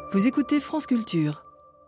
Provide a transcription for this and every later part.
Vous écoutez France Culture.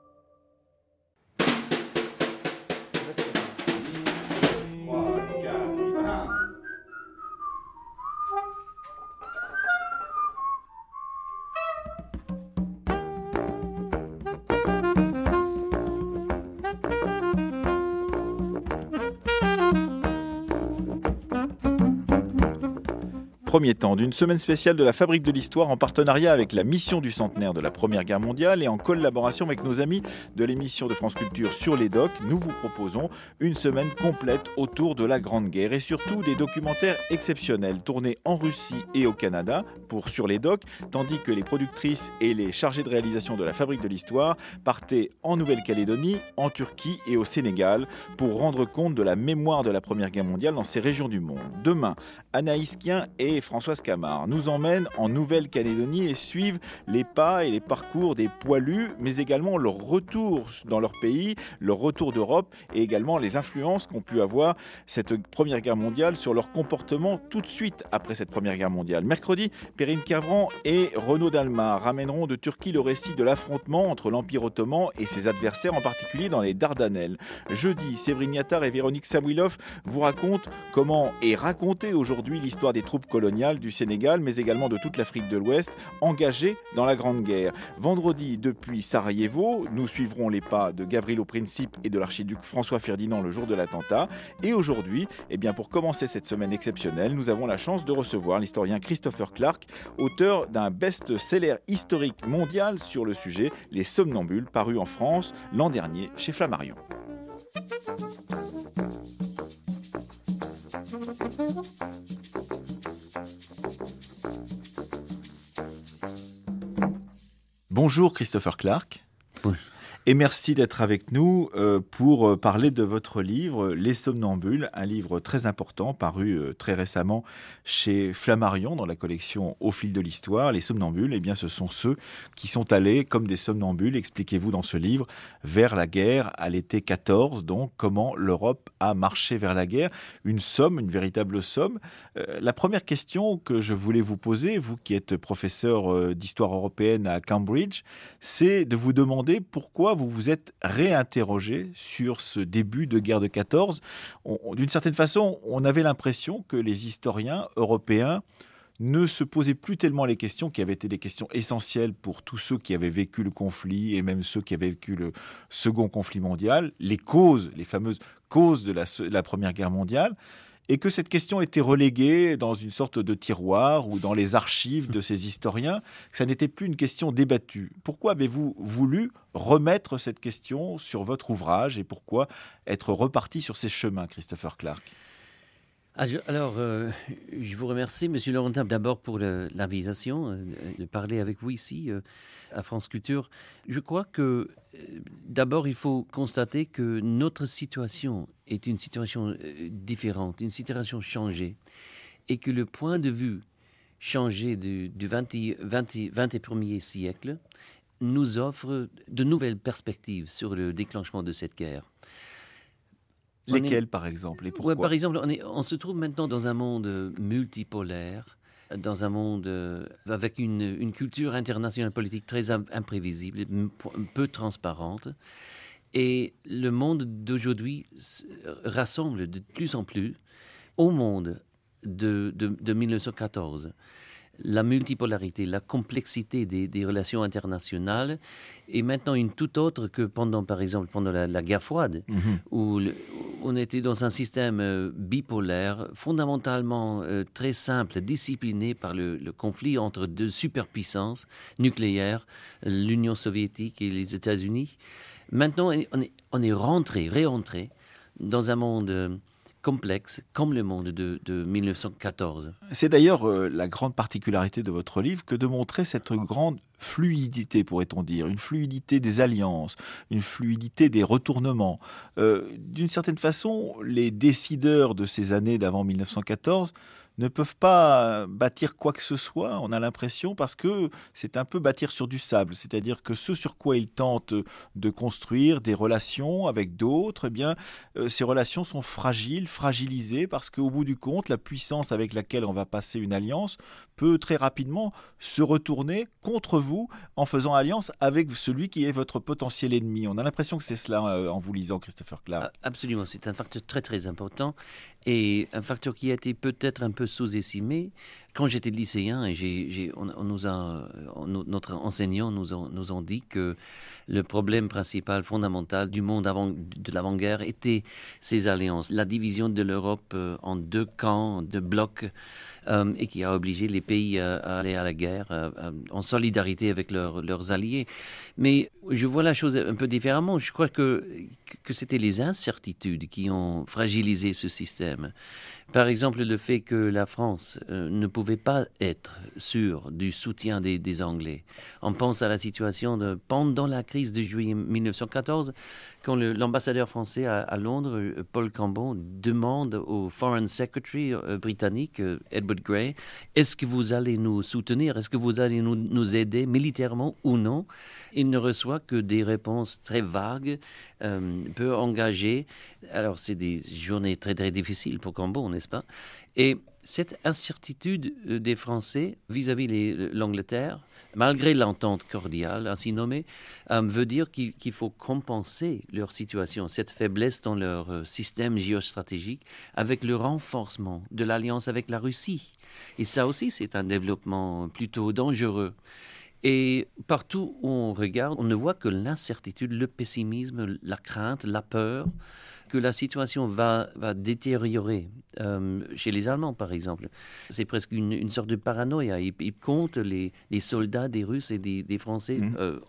Premier temps d'une semaine spéciale de la Fabrique de l'Histoire en partenariat avec la mission du centenaire de la Première Guerre mondiale et en collaboration avec nos amis de l'émission de France Culture Sur les Docks, nous vous proposons une semaine complète autour de la Grande Guerre et surtout des documentaires exceptionnels tournés en Russie et au Canada pour Sur les Docks, tandis que les productrices et les chargés de réalisation de la Fabrique de l'Histoire partaient en Nouvelle-Calédonie, en Turquie et au Sénégal pour rendre compte de la mémoire de la Première Guerre mondiale dans ces régions du monde. Demain, Anaïs Kien et Françoise Camard nous emmènent en Nouvelle-Calédonie et suivent les pas et les parcours des poilus, mais également leur retour dans leur pays, leur retour d'Europe et également les influences qu'ont pu avoir cette Première Guerre mondiale sur leur comportement tout de suite après cette Première Guerre mondiale. Mercredi, Perrine Kervran et Renaud Dalmar ramèneront de Turquie le récit de l'affrontement entre l'Empire ottoman et ses adversaires, en particulier dans les Dardanelles. Jeudi, Séverine Yattar et Véronique Samouilov vous racontent comment est racontée aujourd'hui l'histoire des troupes coloniales du Sénégal, mais également de toute l'Afrique de l'Ouest, engagée dans la Grande Guerre. Vendredi, depuis Sarajevo, nous suivrons les pas de Gavrilo Princip et de l'archiduc François Ferdinand le jour de l'attentat. Et aujourd'hui, pour commencer cette semaine exceptionnelle, nous avons la chance de recevoir l'historien Christopher Clark, auteur d'un best-seller historique mondial sur le sujet, Les Somnambules, paru en France l'an dernier chez Flammarion. Bonjour Christopher Clark. Oui. Et merci d'être avec nous pour parler de votre livre Les Somnambules, un livre très important paru très récemment chez Flammarion dans la collection Au fil de l'histoire. Les Somnambules, ce sont ceux qui sont allés comme des somnambules, expliquez-vous dans ce livre, vers la guerre à l'été 14, donc comment l'Europe a marché vers la guerre. Une véritable somme. La première question que je voulais vous poser, vous qui êtes professeur d'histoire européenne à Cambridge, c'est de vous demander pourquoi vous vous êtes réinterrogé sur ce début de guerre de 14. D'une certaine façon, on avait l'impression que les historiens européens ne se posaient plus tellement les questions qui avaient été des questions essentielles pour tous ceux qui avaient vécu le conflit et même ceux qui avaient vécu le second conflit mondial, les fameuses causes de la Première Guerre mondiale, et que cette question était reléguée dans une sorte de tiroir ou dans les archives de ces historiens, que ça n'était plus une question débattue. Pourquoi avez-vous voulu remettre cette question sur votre ouvrage et pourquoi être reparti sur ces chemins, Christopher Clark ? Je vous remercie, M. Laurentin, d'abord pour l'invitation de parler avec vous ici à France Culture. Je crois que d'abord, il faut constater que notre situation est une situation différente, une situation changée, et que le point de vue changé du 21e siècle nous offre de nouvelles perspectives sur le déclenchement de cette guerre. Lesquels, par exemple, et pourquoi ? Par exemple, on se trouve maintenant dans un monde multipolaire, dans un monde avec une culture internationale politique très imprévisible, peu transparente. Et le monde d'aujourd'hui rassemble de plus en plus au monde de 1914. La multipolarité, la complexité des relations internationales est maintenant une toute autre que pendant la guerre froide, où on était dans un système bipolaire, fondamentalement très simple, discipliné par le conflit entre deux superpuissances nucléaires, l'Union soviétique et les États-Unis. Maintenant, on est réentré dans un monde complexe, comme le monde de 1914. C'est d'ailleurs la grande particularité de votre livre que de montrer cette grande fluidité, pourrait-on dire, une fluidité des alliances, une fluidité des retournements. D'une certaine façon, les décideurs de ces années d'avant 1914 ne peuvent pas bâtir quoi que ce soit, on a l'impression, parce que c'est un peu bâtir sur du sable. C'est-à-dire que ce sur quoi ils tentent de construire des relations avec d'autres, eh bien, ces relations sont fragilisées, parce qu'au bout du compte, la puissance avec laquelle on va passer une alliance peut très rapidement se retourner contre vous en faisant alliance avec celui qui est votre potentiel ennemi. On a l'impression que c'est cela en vous lisant, Christopher Clark. Absolument, c'est un facteur très très important et un facteur qui a été peut-être un peu sous-estimé. Quand j'étais lycéen, et notre enseignant nous ont dit que le problème principal, fondamental du monde de l'avant-guerre était ces alliances, la division de l'Europe en deux camps, deux blocs, et qui a obligé les pays à aller à la guerre en solidarité avec leurs alliés. Mais je vois la chose un peu différemment. Je crois que c'était les incertitudes qui ont fragilisé ce système. Par exemple, le fait que la France ne pouvait pas être sûre du soutien des Anglais. On pense à la situation pendant la crise de juillet 1914, quand l'ambassadeur français à Londres, Paul Cambon, demande au Foreign Secretary britannique, Edward Grey, est-ce que vous allez nous soutenir? Est-ce que vous allez nous aider militairement ou non? Il ne reçoit que des réponses très vagues, peu engagées. Alors, c'est des journées très, très difficiles pour Cambon, n'est-ce pas? Et cette incertitude des Français vis-à-vis l'Angleterre, malgré l'entente cordiale, ainsi nommée, veut dire qu'il faut compenser leur situation, cette faiblesse dans leur système géostratégique, avec le renforcement de l'alliance avec la Russie. Et ça aussi, c'est un développement plutôt dangereux. Et partout où on regarde, on ne voit que l'incertitude, le pessimisme, la crainte, la peur, que la situation va détériorer. Chez les Allemands, par exemple, c'est presque une sorte de paranoïa. Ils comptent les soldats des Russes et des Français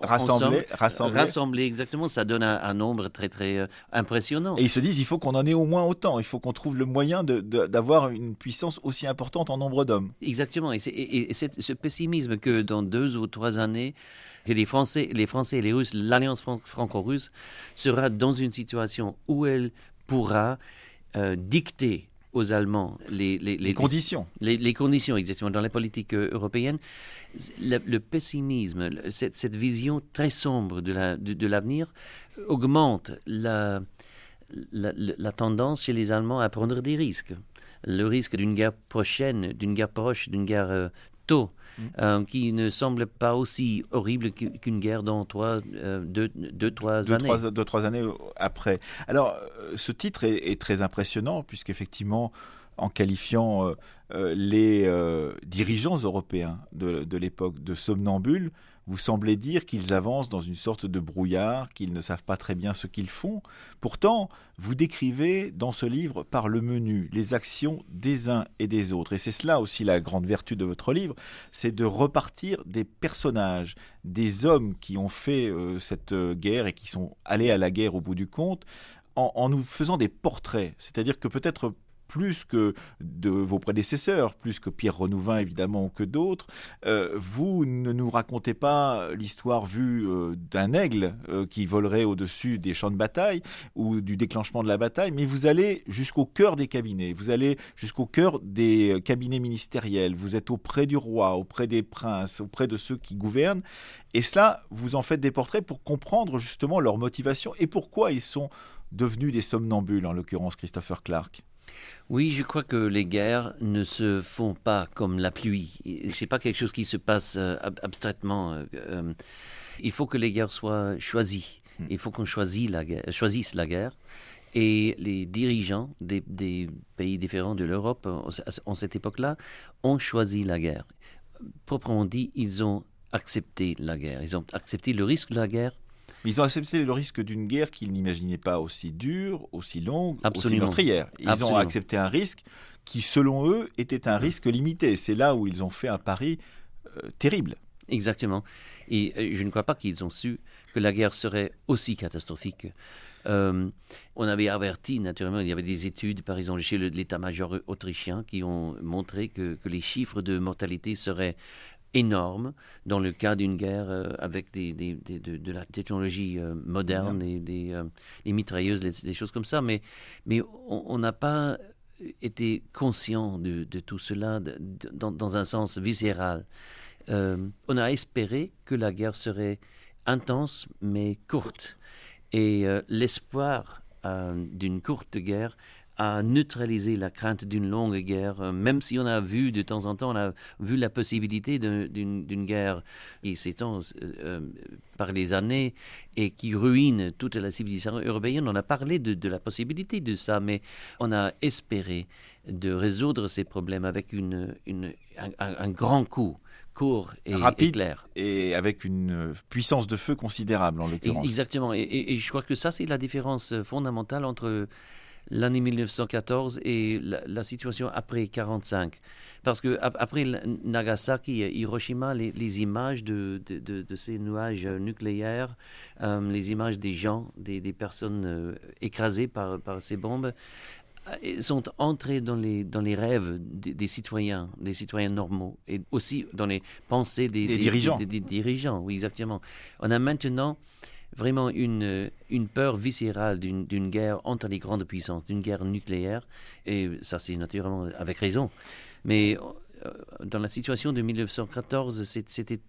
rassemblés. Exactement, ça donne un nombre très, très impressionnant. Et ils se disent, il faut qu'on en ait au moins autant. Il faut qu'on trouve le moyen d'avoir une puissance aussi importante en nombre d'hommes. Exactement. Et c'est ce pessimisme que dans 2 ou 3 années, que les Français et les Russes, l'alliance franco-russe sera dans une situation où elle pourra dicter aux Allemands les conditions. Les conditions, exactement, dans la politique européenne. Le pessimisme, cette vision très sombre de l'avenir augmente la tendance chez les Allemands à prendre des risques. Le risque d'une guerre prochaine, d'une guerre proche, d'une guerre tôt, qui ne semble pas aussi horrible qu'une guerre dans 3 années. 2-3 années après. Alors, ce titre est très impressionnant, puisqu'effectivement, en qualifiant les dirigeants européens de l'époque de somnambules, vous semblez dire qu'ils avancent dans une sorte de brouillard, qu'ils ne savent pas très bien ce qu'ils font. Pourtant, vous décrivez dans ce livre par le menu les actions des uns et des autres. Et c'est cela aussi la grande vertu de votre livre, c'est de repartir des personnages, des hommes qui ont fait cette guerre et qui sont allés à la guerre au bout du compte, en nous faisant des portraits. C'est-à-dire que peut-être plus que de vos prédécesseurs, plus que Pierre Renouvin évidemment ou que d'autres, vous ne nous racontez pas l'histoire vue d'un aigle qui volerait au-dessus des champs de bataille ou du déclenchement de la bataille, mais vous allez jusqu'au cœur des cabinets, vous allez jusqu'au cœur des cabinets ministériels, vous êtes auprès du roi, auprès des princes, auprès de ceux qui gouvernent, et cela, vous en faites des portraits pour comprendre justement leur motivation et pourquoi ils sont devenus des somnambules, en l'occurrence Christopher Clark. Oui, je crois que les guerres ne se font pas comme la pluie. C'est pas quelque chose qui se passe abstraitement. Il faut que les guerres soient choisies. Il faut qu'on choisisse la guerre. Et les dirigeants des pays différents de l'Europe, en cette époque-là, ont choisi la guerre. Proprement dit, ils ont accepté la guerre. Ils ont accepté le risque de la guerre. Mais ils ont accepté le risque d'une guerre qu'ils n'imaginaient pas aussi dure, aussi longue, Absolument. aussi meurtrière. Ils ont accepté un risque qui, selon eux, était un risque limité. C'est là où ils ont fait un pari terrible. Exactement. Et je ne crois pas qu'ils ont su que la guerre serait aussi catastrophique. On avait averti, naturellement, il y avait des études, par exemple, chez l'état-major autrichien, qui ont montré que les chiffres de mortalité seraient énorme dans le cas d'une guerre avec de la technologie moderne et des mitrailleuses, des choses comme ça. Mais on n'a pas été conscient de tout cela dans un sens viscéral. On a espéré que la guerre serait intense mais courte. Et l'espoir d'une courte guerre a neutralisé la crainte d'une longue guerre, même si on a vu de temps en temps, on a vu la possibilité d'une guerre qui s'étend par les années et qui ruine toute la civilisation européenne. On a parlé de la possibilité de ça, mais on a espéré de résoudre ces problèmes avec un grand coup court et rapide, clair. Et avec une puissance de feu considérable en l'occurrence. Exactement. Et je crois que ça, c'est la différence fondamentale entre l'année 1914 et la situation après 1945. Parce qu'après Nagasaki et Hiroshima, les images de ces nuages nucléaires, les images des gens, des personnes écrasées par ces bombes, sont entrés dans les rêves des citoyens normaux, et aussi dans les pensées des dirigeants. Des dirigeants, oui, exactement. On a maintenant vraiment une peur viscérale d'une guerre entre les grandes puissances, d'une guerre nucléaire, et ça c'est naturellement avec raison. Mais dans la situation de 1914, c'était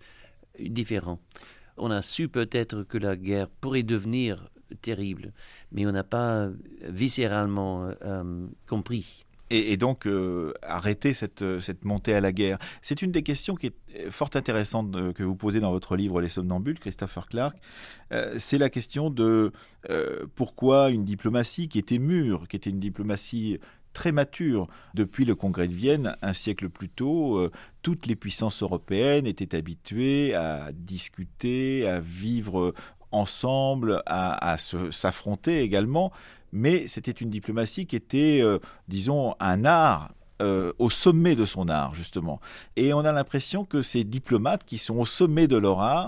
différent. On a su peut-être que la guerre pourrait devenir terrible, mais on n'a pas viscéralement compris. Et donc arrêter cette montée à la guerre. C'est une des questions qui est fort intéressante que vous posez dans votre livre Les Somnambules, Christopher Clark. C'est la question de pourquoi une diplomatie qui était mûre, qui était une diplomatie très mature. Depuis le Congrès de Vienne, un siècle plus tôt, toutes les puissances européennes étaient habituées à discuter, à vivre ensemble, à s'affronter également, mais c'était une diplomatie qui était, disons, un art, au sommet de son art, justement. Et on a l'impression que ces diplomates qui sont au sommet de leur art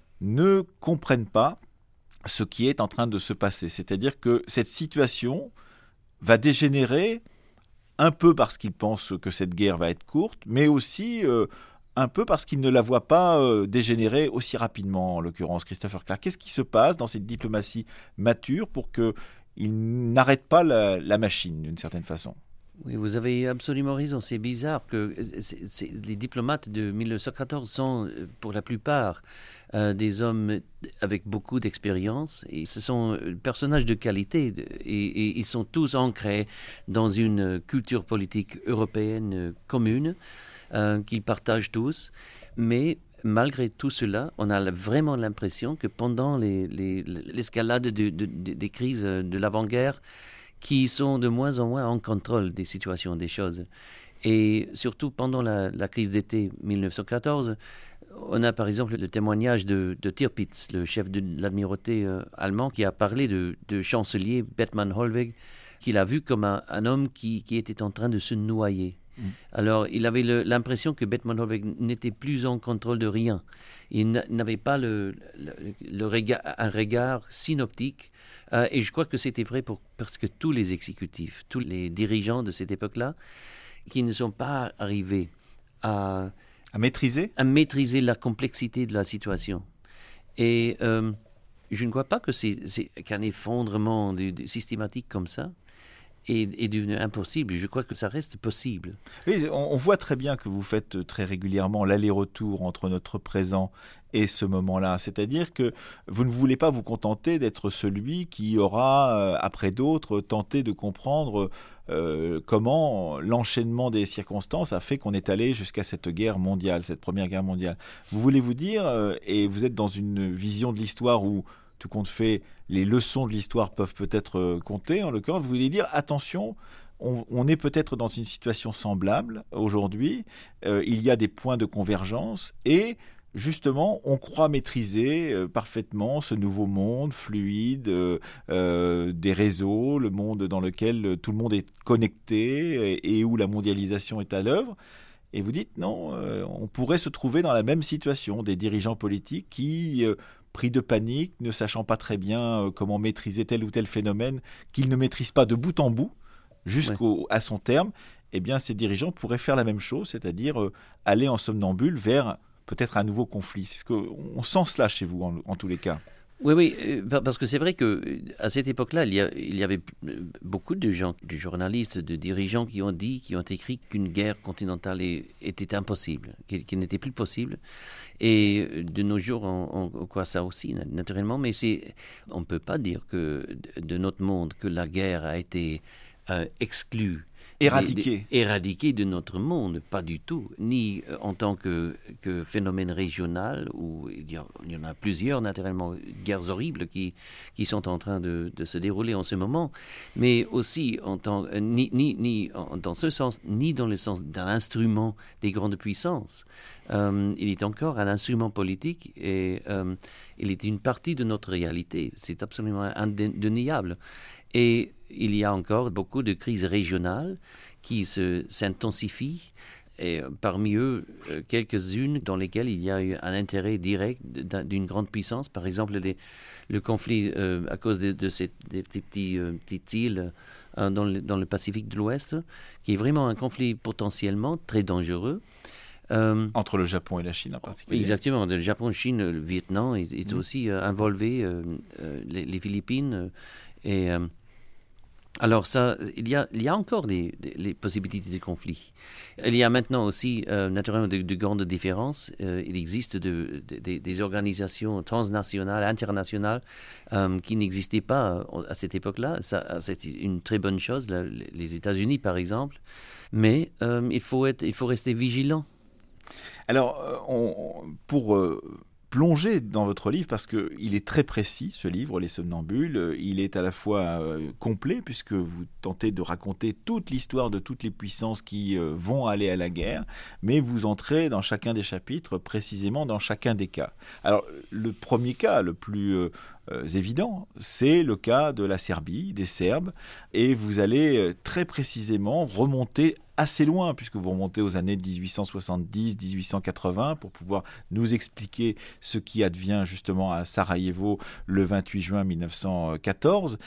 ne comprennent pas ce qui est en train de se passer. C'est-à-dire que cette situation va dégénérer un peu parce qu'ils pensent que cette guerre va être courte, mais aussi un peu parce qu'ils ne la voient pas dégénérer aussi rapidement, en l'occurrence Christopher Clark. Qu'est-ce qui se passe dans cette diplomatie mature pour qu'ils n'arrêtent pas la machine, d'une certaine façon ? Oui, vous avez absolument raison. C'est bizarre que les diplomates de 1914 sont, pour la plupart, des hommes avec beaucoup d'expérience. Et ce sont personnages de qualité. Et ils sont tous ancrés dans une culture politique européenne commune qu'ils partagent tous. Mais malgré tout cela, on a vraiment l'impression que pendant l'escalade des crises de l'avant-guerre, qui sont de moins en moins en contrôle des situations, des choses. Et surtout pendant la crise d'été 1914, on a par exemple le témoignage de Tirpitz, le chef de l'amirauté allemand, qui a parlé de chancelier Bethmann Hollweg, qu'il a vu comme un homme qui était en train de se noyer. Alors, il avait l'impression que Bethmann Hollweg n'était plus en contrôle de rien. Il n'avait pas un regard synoptique. Et je crois que c'était vrai pour presque tous les exécutifs, tous les dirigeants de cette époque-là, qui ne sont pas arrivés à maîtriser la complexité de la situation. Et je ne crois pas que qu'un effondrement systématique comme ça est devenu impossible. Je crois que ça reste possible. Oui, on voit très bien que vous faites très régulièrement l'aller-retour entre notre présent et ce moment-là. C'est-à-dire que vous ne voulez pas vous contenter d'être celui qui aura, après d'autres, tenté de comprendre comment l'enchaînement des circonstances a fait qu'on est allé jusqu'à cette guerre mondiale, cette première guerre mondiale. Vous voulez vous dire, et vous êtes dans une vision de l'histoire où tout compte fait, les leçons de l'histoire peuvent peut-être compter, en l'occurrence, vous voulez dire, attention, on est peut-être dans une situation semblable aujourd'hui, il y a des points de convergence, et justement, on croit maîtriser parfaitement ce nouveau monde fluide, des réseaux, le monde dans lequel tout le monde est connecté et où la mondialisation est à l'œuvre. Et vous dites, non, on pourrait se trouver dans la même situation, des dirigeants politiques qui... pris de panique, ne sachant pas très bien comment maîtriser tel ou tel phénomène, qu'ils ne maîtrisent pas de bout en bout, jusqu'à son terme, eh bien ces dirigeants pourraient faire la même chose, c'est-à-dire aller en somnambule vers peut-être un nouveau conflit. C'est ce qu'on sent cela chez vous, en tous les cas. Oui, parce que c'est vrai qu'à cette époque-là, il y avait beaucoup de gens, de journalistes, de dirigeants qui ont écrit qu'une guerre continentale était impossible, qu'elle n'était plus possible. Et de nos jours, on croit ça aussi, naturellement, mais on ne peut pas dire de notre monde que la guerre a été exclue. Éradiquée de notre monde, pas du tout, ni en tant que phénomène régional, où il y en a plusieurs, naturellement, guerres horribles qui sont en train de se dérouler en ce moment, mais aussi ni dans ce sens, ni dans le sens d'un instrument des grandes puissances. Il est encore un instrument politique et il est une partie de notre réalité. C'est absolument indéniable. Et il y a encore beaucoup de crises régionales qui s'intensifient, et parmi eux, quelques-unes dans lesquelles il y a eu un intérêt direct d'une grande puissance. Par exemple, le conflit à cause des petites îles dans le Pacifique de l'Ouest, qui est vraiment un conflit potentiellement très dangereux. Entre le Japon et la Chine en particulier. Exactement, le Japon, la Chine, le Vietnam est aussi involvé, les Philippines. Alors ça, il y a encore les possibilités de conflit. Il y a maintenant aussi, naturellement, de grandes différences. Il existe des organisations transnationales, internationales, qui n'existaient pas à cette époque-là. Ça, c'est une très bonne chose, les États-Unis, par exemple. Mais il faut rester vigilant. Alors, pour plonger dans votre livre, parce qu'il est très précis, ce livre, Les Somnambules, il est à la fois complet, puisque vous tentez de raconter toute l'histoire de toutes les puissances qui vont aller à la guerre, mais vous entrez dans chacun des chapitres, précisément dans chacun des cas. Alors, le premier cas, le plus évident, c'est le cas de la Serbie, des Serbes, et vous allez très précisément remonter assez loin, puisque vous remontez aux années 1870-1880 pour pouvoir nous expliquer ce qui advient justement à Sarajevo le 28 juin 1914,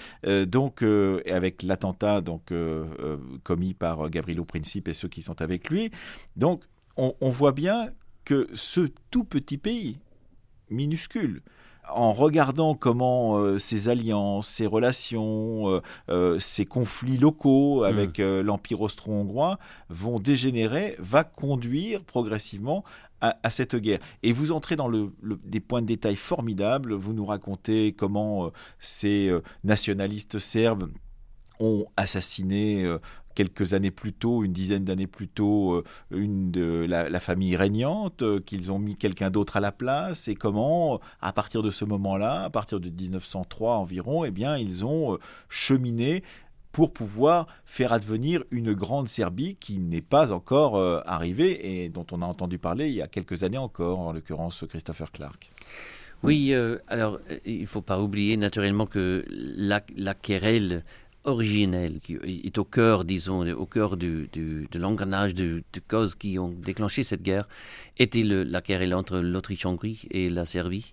avec l'attentat commis par Gavrilo Princip et ceux qui sont avec lui. Donc on voit bien que ce tout petit pays minuscule, en regardant comment ces alliances, ces relations, ces conflits locaux avec l'Empire austro-hongrois vont dégénérer, va conduire progressivement à cette guerre. Et vous entrez dans des points de détail formidables. Vous nous racontez comment ces nationalistes serbes ont assassiné quelques années plus tôt, une dizaine d'années plus tôt, la famille régnante, qu'ils ont mis quelqu'un d'autre à la place, et comment, à partir de ce moment-là, à partir de 1903 environ, eh bien, ils ont cheminé pour pouvoir faire advenir une grande Serbie qui n'est pas encore arrivée et dont on a entendu parler il y a quelques années encore, en l'occurrence Christopher Clark. Oui, alors il ne faut pas oublier naturellement que la querelle originelle, qui est au cœur, disons, au cœur de l'engrenage de causes qui ont déclenché cette guerre, était la querelle entre l'Autriche-Hongrie et la Serbie.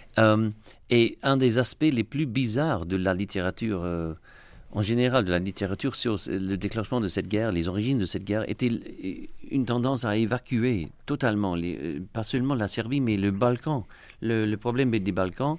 Et un des aspects les plus bizarres de la littérature, en général, de la littérature sur le déclenchement de cette guerre, les origines de cette guerre, était une tendance à évacuer totalement, pas seulement la Serbie, mais le Balkan, le problème des Balkans,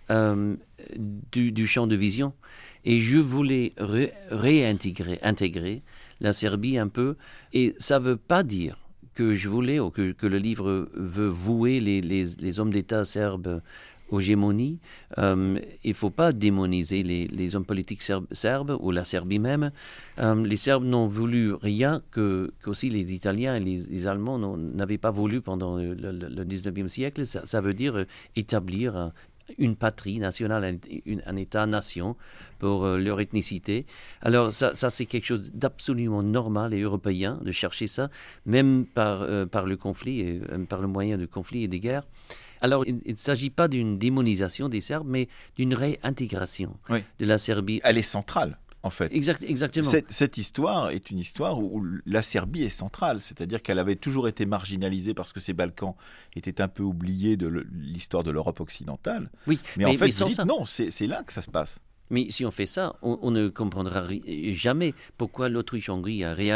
du champ de vision. Et je voulais intégrer la Serbie un peu. Et ça ne veut pas dire que je voulais, ou que le livre veut vouer les hommes d'État serbes aux gémonies. Il ne faut pas démoniser les hommes politiques serbes ou la Serbie même. Les Serbes n'ont voulu rien qu'aussi les Italiens et les Allemands n'avaient pas voulu pendant le 19e siècle. Ça veut dire établir une patrie nationale, un État-nation pour leur ethnicité. Alors ça c'est quelque chose d'absolument normal et européen de chercher ça, même par le conflit, et par le moyen de conflit et des guerres. Alors il ne s'agit pas d'une démonisation des Serbes, mais d'une réintégration de la Serbie. Elle est centrale. En fait. Exactement. Cette histoire est une histoire où la Serbie est centrale, c'est-à-dire qu'elle avait toujours été marginalisée parce que ces Balkans étaient un peu oubliés de l'histoire de l'Europe occidentale. Oui, mais en fait, vous dites non, c'est là que ça se passe. Mais si on fait ça, on ne comprendra jamais pourquoi l'Autriche-Hongrie a réagi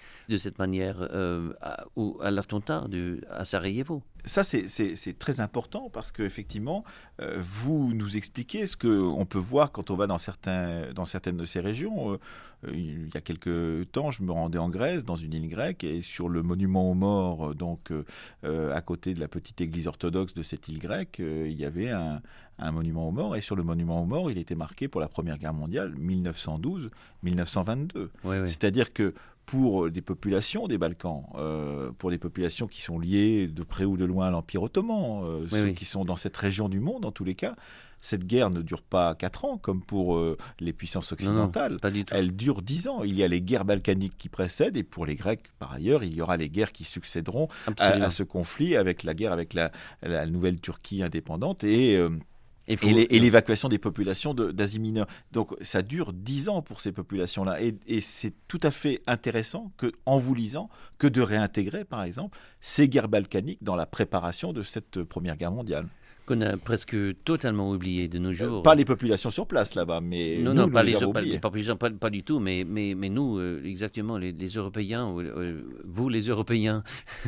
de cette manière à l'attentat à Sarajevo. Ça, c'est très important parce qu'effectivement, vous nous expliquez ce qu'on peut voir quand on va dans certaines de ces régions. Il y a quelques temps, je me rendais en Grèce, dans une île grecque, et sur le monument aux morts, à côté de la petite église orthodoxe de cette île grecque, il y avait un monument aux morts. Et sur le monument aux morts, il était marqué pour la Première Guerre mondiale, 1912-1922. Oui, oui. C'est-à-dire que pour des populations des Balkans, pour des populations qui sont liées de près ou de loin à l'Empire ottoman, ceux qui sont dans cette région du monde, en tous les cas, cette guerre ne dure pas 4 ans comme pour les puissances occidentales. Non, pas du tout. Elle dure 10 ans. Il y a les guerres balkaniques qui précèdent et pour les Grecs, par ailleurs, il y aura les guerres qui succéderont à ce conflit avec la guerre avec la nouvelle Turquie indépendante et l'évacuation des populations d'Asie mineure. Donc ça dure 10 ans pour ces populations-là. Et c'est tout à fait intéressant, en vous lisant, que de réintégrer, par exemple, ces guerres balkaniques dans la préparation de cette Première Guerre mondiale. Qu'on a presque totalement oublié de nos jours. Pas les populations sur place là-bas, mais nous pas les les avons oubliés. Pas du tout, mais nous, exactement, les Européens, vous les Européens.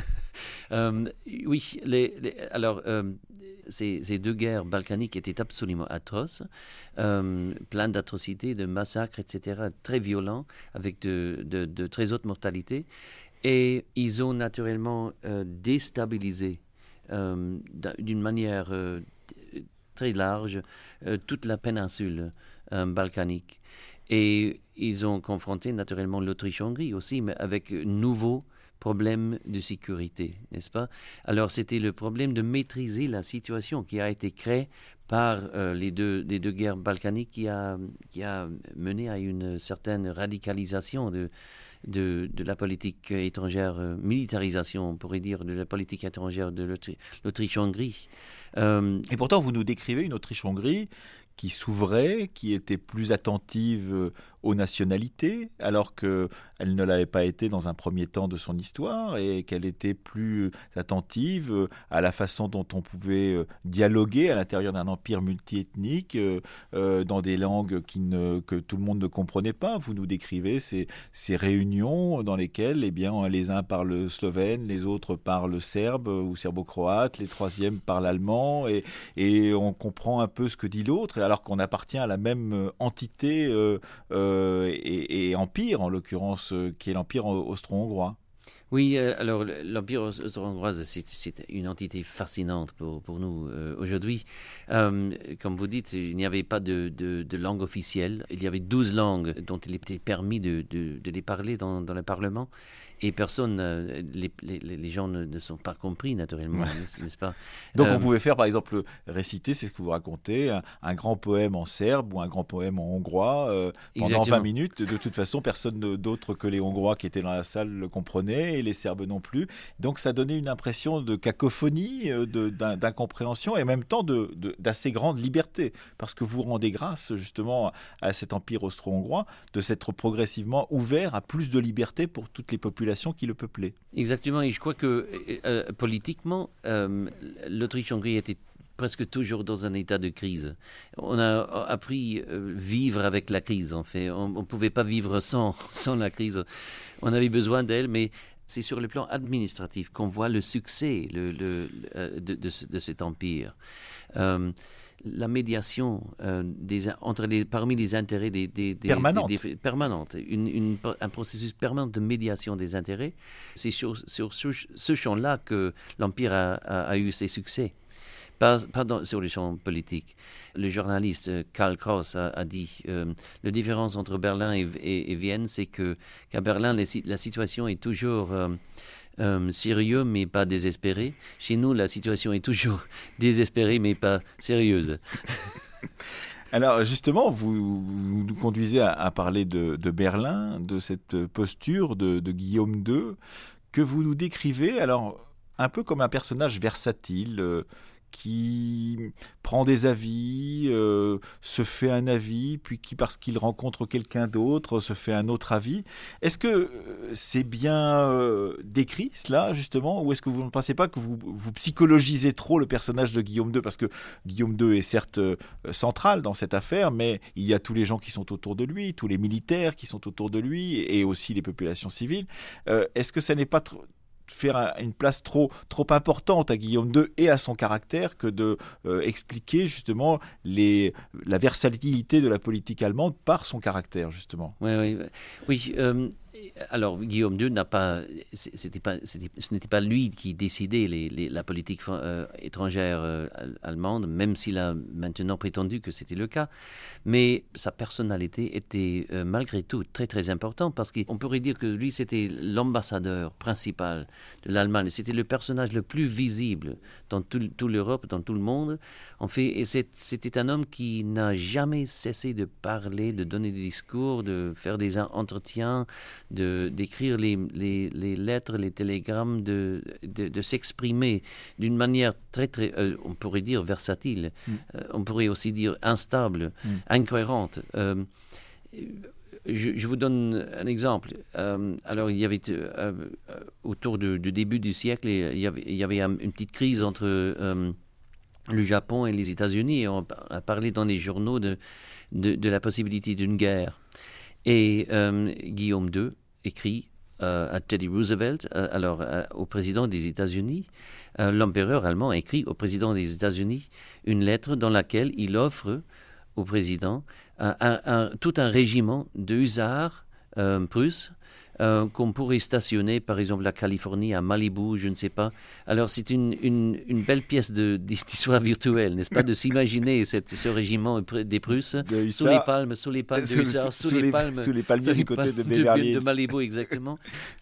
Oui, alors, ces deux guerres balkaniques étaient absolument atroces, plein d'atrocités, de massacres, etc., très violents, avec de très hautes mortalités. Et ils ont naturellement déstabilisé d'une manière très large toute la péninsule balkanique. Et ils ont confronté naturellement l'Autriche-Hongrie aussi, mais avec nouveaux problèmes de sécurité, n'est-ce pas? Alors c'était le problème de maîtriser la situation qui a été créée par les deux guerres balkaniques qui a mené à une certaine radicalisation de la politique étrangère, militarisation, on pourrait dire, de la politique étrangère de l'Autriche-Hongrie. Et pourtant, vous nous décrivez une Autriche-Hongrie qui s'ouvrait, qui était plus attentive aux nationalités, alors qu'elle ne l'avait pas été dans un premier temps de son histoire, et qu'elle était plus attentive à la façon dont on pouvait dialoguer à l'intérieur d'un empire multiethnique, dans des langues que tout le monde ne comprenait pas. Vous nous décrivez ces réunions dans lesquelles les uns parlent slovène, les autres parlent serbe ou serbo-croate, les troisièmes parlent allemand, et on comprend un peu ce que dit l'autre, alors qu'on appartient à la même entité et empire, en l'occurrence, qui est l'empire austro-hongrois. Oui, alors l'Empire austro-hongrois, c'est une entité fascinante pour nous aujourd'hui. Comme vous dites, il n'y avait pas de langue officielle. Il y avait 12 langues dont il était permis de les parler dans le Parlement. Et personne, les gens ne sont pas compris naturellement, n'est-ce pas? Donc on pouvait faire, par exemple, réciter, c'est ce que vous racontez, un grand poème en serbe ou un grand poème en hongrois pendant Exactement. 20 minutes. De toute façon, personne d'autre que les Hongrois qui étaient dans la salle le comprenait et les Serbes non plus. Donc ça donnait une impression de cacophonie, d'incompréhension et en même temps d'assez grande liberté, parce que vous rendez grâce justement à cet empire austro-hongrois de s'être progressivement ouvert à plus de liberté pour toutes les populations qui le peuplaient. Exactement, et je crois que politiquement, l'Autriche-Hongrie était presque toujours dans un état de crise. On a appris à vivre avec la crise, en fait. On ne pouvait pas vivre sans la crise. On avait besoin d'elle, mais c'est sur le plan administratif qu'on voit le succès de cet empire. La médiation parmi les intérêts permanente, un processus permanent de médiation des intérêts, c'est sur ce champ-là que l'Empire a eu ses succès. Pas sur le champ politique. Le journaliste Karl Kraus a dit la différence entre Berlin et Vienne, c'est qu'à Berlin, la situation est toujours sérieux mais pas désespéré. Chez nous, la situation est toujours désespérée mais pas sérieuse. Alors justement, vous nous conduisez à parler de Berlin, de cette posture de Guillaume II, que vous nous décrivez alors un peu comme un personnage versatile, qui prend des avis, se fait un avis, puis qui, parce qu'il rencontre quelqu'un d'autre, se fait un autre avis. Est-ce que c'est bien décrit, cela, justement, ou est-ce que vous ne pensez pas que vous psychologisez trop le personnage de Guillaume II? Parce que Guillaume II est certes central dans cette affaire, mais il y a tous les gens qui sont autour de lui, tous les militaires qui sont autour de lui, et aussi les populations civiles. Est-ce que ça n'est pas faire une place trop importante à Guillaume II et à son caractère que de expliquer justement la versatilité de la politique allemande par son caractère, justement? Oui. Alors, Guillaume II ce n'était pas lui qui décidait la politique étrangère allemande, même s'il a maintenant prétendu que c'était le cas. Mais sa personnalité était malgré tout très très importante, parce qu'on pourrait dire que lui, c'était l'ambassadeur principal de l'Allemagne. C'était le personnage le plus visible dans toute l'Europe, dans tout le monde. En fait, et c'était un homme qui n'a jamais cessé de parler, de donner des discours, de faire des entretiens, d'écrire les lettres, les télégrammes, de s'exprimer d'une manière très, très, on pourrait dire versatile, on pourrait aussi dire instable, incohérente. Je vous donne un exemple. Alors, il y avait, autour du début du siècle, il y avait une petite crise entre le Japon et les États-Unis, et on a parlé dans les journaux de la possibilité d'une guerre. Et Guillaume II écrit à Teddy Roosevelt, au président des États-Unis. L'empereur allemand écrit au président des États-Unis une lettre dans laquelle il offre au président tout un régiment de hussards prusses qu'on pourrait stationner, par exemple, la Californie, à Malibu, je ne sais pas. Alors, c'est une belle pièce d'histoire virtuelle, n'est-ce pas, de s'imaginer ce régiment des Prusses sous les palmes de hussards, sous les palmiers du côté de Beverly Hills. De Malibu, exactement.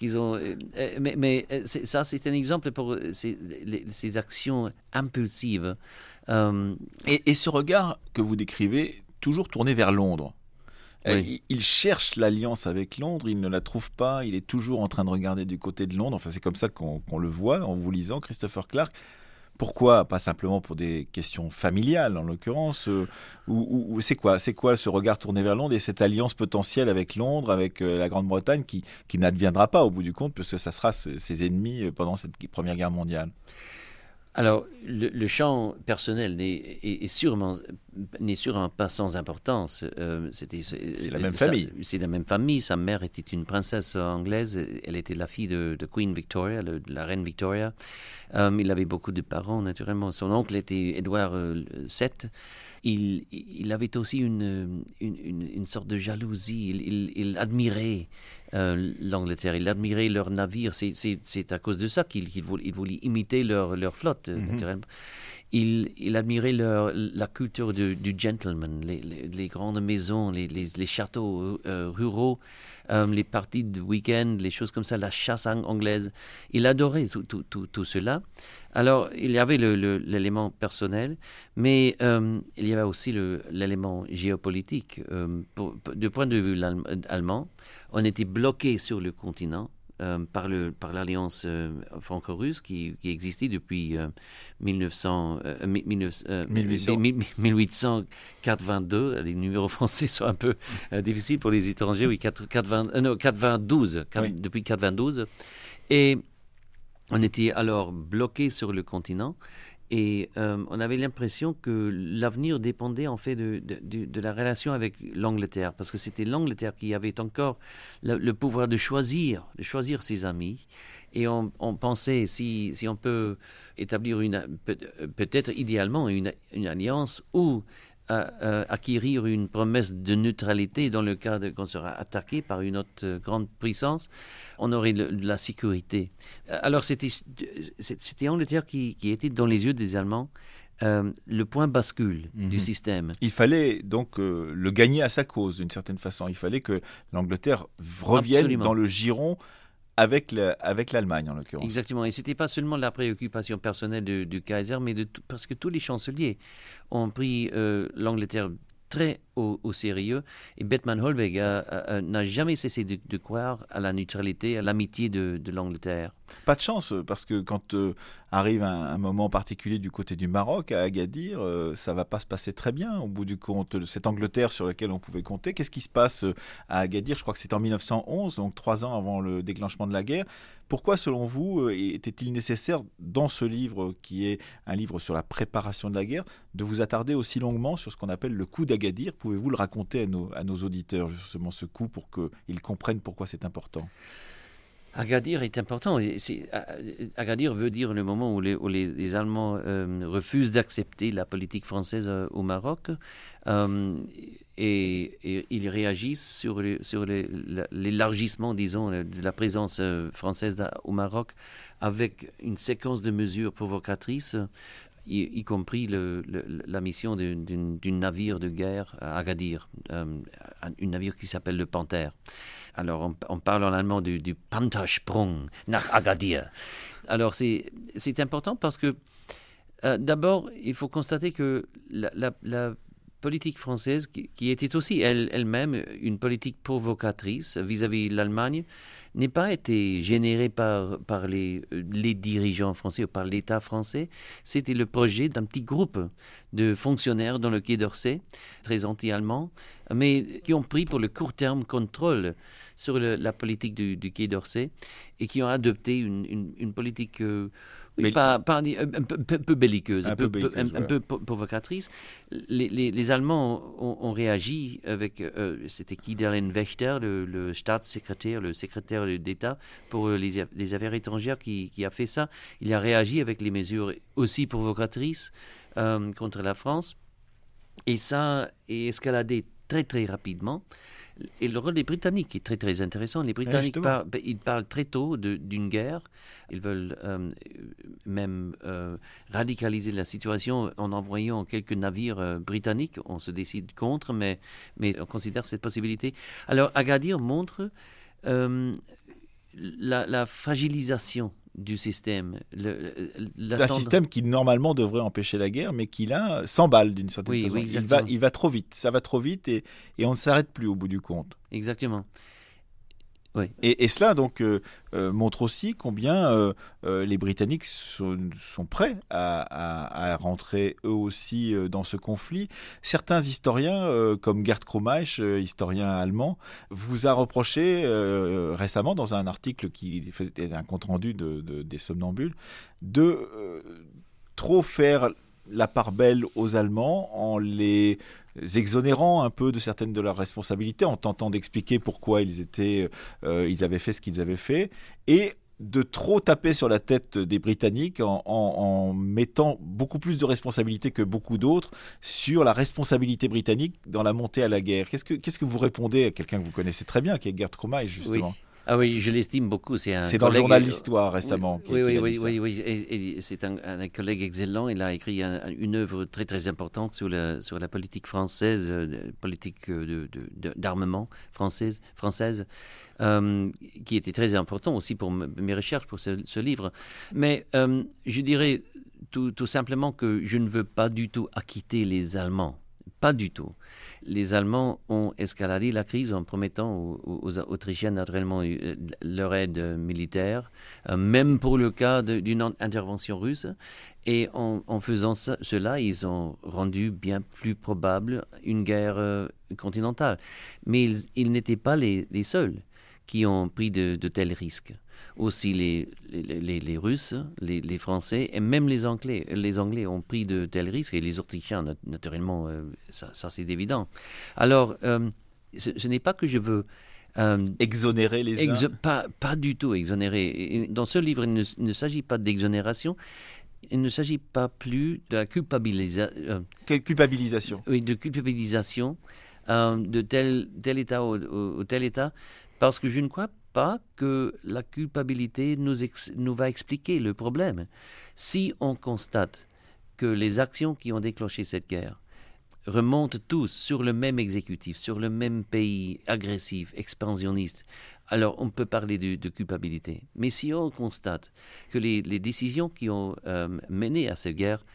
Ça, c'est un exemple pour ces actions impulsives. Et ce regard que vous décrivez, toujours tourné vers Londres. Oui. Il cherche l'alliance avec Londres, il ne la trouve pas, il est toujours en train de regarder du côté de Londres. Enfin, c'est comme ça qu'on le voit en vous lisant, Christopher Clark. Pourquoi? Pas simplement pour des questions familiales, en l'occurrence. Ou c'est quoi ce regard tourné vers Londres et cette alliance potentielle avec Londres, avec la Grande-Bretagne, qui n'adviendra pas au bout du compte, puisque ça sera ses ennemis pendant cette Première Guerre mondiale? Alors, le champ personnel n'est sûrement pas sans importance. C'est la même famille. C'est la même famille. Sa mère était une princesse anglaise. Elle était la fille de Queen Victoria, de la reine Victoria. Il avait beaucoup de parents, naturellement. Son oncle était Édouard VII. Il avait aussi une sorte de jalousie. Il admirait l'Angleterre, il admirait leurs navires. C'est à cause de ça qu'il voulait imiter leur flotte, naturellement. Il admirait la culture du gentleman, les grandes maisons, les châteaux ruraux, les parties de week-end, les choses comme ça, la chasse anglaise. Il adorait tout cela. Alors, il y avait l'élément personnel, mais il y avait aussi l'élément géopolitique. Du point de vue allemand, on était bloqué sur le continent par l'alliance franco-russe qui existait depuis 1882. Les numéros français sont un peu difficiles pour les étrangers. Oui, 412, oui. Depuis 412. Et on était alors bloqué sur le continent. Et on avait l'impression que l'avenir dépendait en fait de la relation avec l'Angleterre, parce que c'était l'Angleterre qui avait encore le pouvoir de choisir ses amis. Et on pensait, si on peut établir peut-être idéalement une alliance ou acquérir une promesse de neutralité dans le cas qu'on sera attaqué par une autre grande puissance, on aurait de la sécurité. Alors c'était Angleterre qui était dans les yeux des Allemands le point bascule du système. Il fallait donc le gagner à sa cause d'une certaine façon. Il fallait que l'Angleterre revienne Absolument. dans le giron avec l'Allemagne, en l'occurrence. Exactement. Et ce n'était pas seulement la préoccupation personnelle du Kaiser, mais parce que tous les chanceliers ont pris l'Angleterre très au sérieux. Et Bethmann Hollweg n'a jamais cessé de croire à la neutralité, à l'amitié de l'Angleterre. Pas de chance, parce que quand arrive un moment particulier du côté du Maroc, à Agadir, ça ne va pas se passer très bien au bout du compte. Cette Angleterre sur laquelle on pouvait compter, qu'est-ce qui se passe à Agadir? Je crois que c'est en 1911, donc 3 ans avant le déclenchement de la guerre. Pourquoi, selon vous, était-il nécessaire, dans ce livre, qui est un livre sur la préparation de la guerre, de vous attarder aussi longuement sur ce qu'on appelle le coup d'Agadir? Pouvez-vous le raconter à nos auditeurs, justement, ce coup, pour qu'ils comprennent pourquoi c'est important? Agadir est important. Agadir veut dire le moment où les Allemands refusent d'accepter la politique française au Maroc et ils réagissent sur l'élargissement, disons, de la présence française au Maroc avec une séquence de mesures provocatrices, y compris la mission d'un navire de guerre à Agadir, un navire qui s'appelle le Panthère. Alors, on parle en allemand du Panthersprung nach Agadir. Alors, c'est important parce que, d'abord, il faut constater que la politique française, qui était aussi elle-même une politique provocatrice vis-à-vis de l'Allemagne, n'est pas été générée par les dirigeants français ou par l'État français. C'était le projet d'un petit groupe de fonctionnaires dans le Quai d'Orsay, très anti-allemands, mais qui ont pris pour le court terme contrôle sur la politique du Quai d'Orsay et qui ont adopté une politique un peu belliqueuse, un peu provocatrice. Les Allemands ont réagi avec, c'était Kidderlen Wächter, le staatssekrétaire, le secrétaire d'État pour les affaires étrangères qui a fait ça. Il a réagi avec les mesures aussi provocatrices contre la France. Et ça est escaladé très très rapidement. Et le rôle des Britanniques est très très intéressant. Les Britanniques ils parlent très tôt d'une guerre. Ils veulent même radicaliser la situation en envoyant quelques navires britanniques. On se décide contre, mais on considère cette possibilité. Alors Agadir montre la fragilisation du système. D'un système qui normalement devrait empêcher la guerre, mais qui là s'emballe d'une certaine façon. Oui, il va trop vite, ça va trop vite et on ne s'arrête plus au bout du compte. Exactement. Oui. Et cela donc montre aussi combien les Britanniques sont prêts à rentrer eux aussi dans ce conflit. Certains historiens, comme Gerd Krummaisch, historien allemand, vous a reproché récemment dans un article qui faisait un compte-rendu des somnambules de trop faire la part belle aux Allemands en les exonérant un peu de certaines de leurs responsabilités, en tentant d'expliquer pourquoi ils avaient fait ce qu'ils avaient fait, et de trop taper sur la tête des Britanniques en mettant beaucoup plus de responsabilités que beaucoup d'autres sur la responsabilité britannique dans la montée à la guerre. Qu'est-ce que vous répondez à quelqu'un que vous connaissez très bien, qui est Gerd Krummaisch, justement? Oui. Ah oui, je l'estime beaucoup. C'est dans le journal L'Histoire récemment. Oui. Et c'est un collègue excellent. Il a écrit une œuvre très très importante sur la politique française, politique d'armement française, qui était très important aussi pour mes recherches pour ce livre. Mais je dirais tout simplement que je ne veux pas du tout acquitter les Allemands. Pas du tout. Les Allemands ont escaladé la crise en promettant aux Autrichiens naturellement leur aide militaire, même pour le cas d'une intervention russe. Et en faisant cela, ils ont rendu bien plus probable une guerre continentale. Mais ils n'étaient pas les seuls qui ont pris de tels risques. Aussi les Russes, les Français et même les Anglais. Les Anglais ont pris de tels risques et les Autrichiens, naturellement, ça c'est évident. Alors, ce n'est pas que je veux... exonérer les uns pas du tout exonérer. Et dans ce livre, il ne s'agit pas d'exonération. Il ne s'agit pas plus de la culpabilisation. Oui, de culpabilisation de tel État ou tel État, parce que je ne crois pas que la culpabilité nous va expliquer le problème. Si on constate que les actions qui ont déclenché cette guerre remontent tous sur le même exécutif, sur le même pays agressif, expansionniste, alors on peut parler de culpabilité. Mais si on constate que les décisions qui ont mené à cette guerre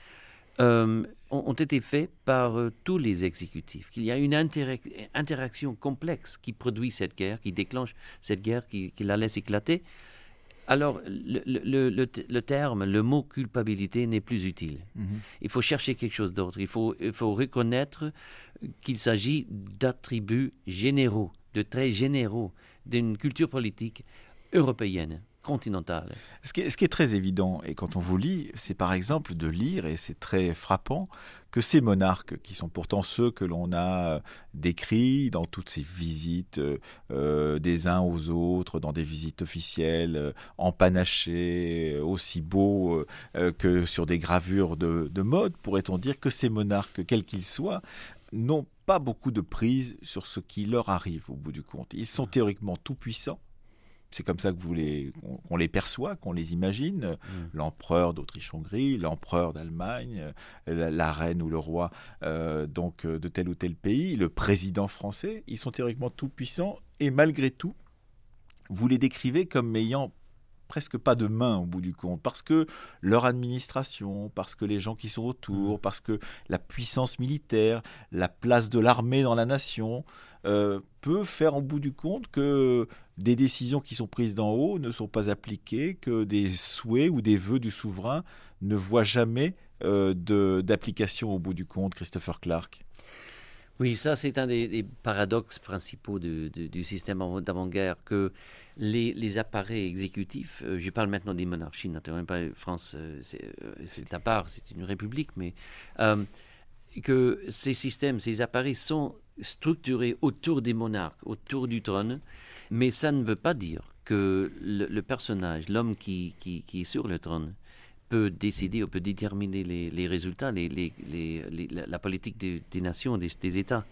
ont été faits par tous les exécutifs, qu'il y a une interaction complexe qui produit cette guerre, qui déclenche cette guerre, qui la laisse éclater. Alors, le terme, le mot culpabilité n'est plus utile. Il faut chercher quelque chose d'autre. Il faut reconnaître qu'il s'agit d'attributs généraux, de traits généraux d'une culture politique européenne, continentale. Ce qui est très évident, et quand on vous lit, c'est par exemple de lire, et c'est très frappant, que ces monarques, qui sont pourtant ceux que l'on a décrits dans toutes ces visites des uns aux autres, dans des visites officielles, empanachés, aussi beaux que sur des gravures de mode, pourrait-on dire que ces monarques, quels qu'ils soient, n'ont pas beaucoup de prise sur ce qui leur arrive au bout du compte. Ils sont théoriquement tout-puissants. C'est comme ça que qu'on les perçoit, qu'on les imagine. L'empereur d'Autriche-Hongrie, l'empereur d'Allemagne, la reine ou le roi de tel ou tel pays, le président français, ils sont théoriquement tout puissants et malgré tout, vous les décrivez comme ayant presque pas de main au bout du compte, parce que leur administration, parce que les gens qui sont autour, parce que la puissance militaire, la place de l'armée dans la nation peut faire au bout du compte que des décisions qui sont prises d'en haut ne sont pas appliquées, que des souhaits ou des vœux du souverain ne voient jamais d'application au bout du compte. Christopher Clark. Oui, ça c'est un des paradoxes principaux du système d'avant-guerre, que les appareils exécutifs, je parle maintenant des monarchies, naturellement pas France, c'est à part, c'est une république, mais que ces systèmes, ces appareils sont structurés autour des monarques, autour du trône, mais ça ne veut pas dire que le personnage, l'homme qui est sur le trône, peut décider ou peut déterminer les résultats, la politique des nations, des États.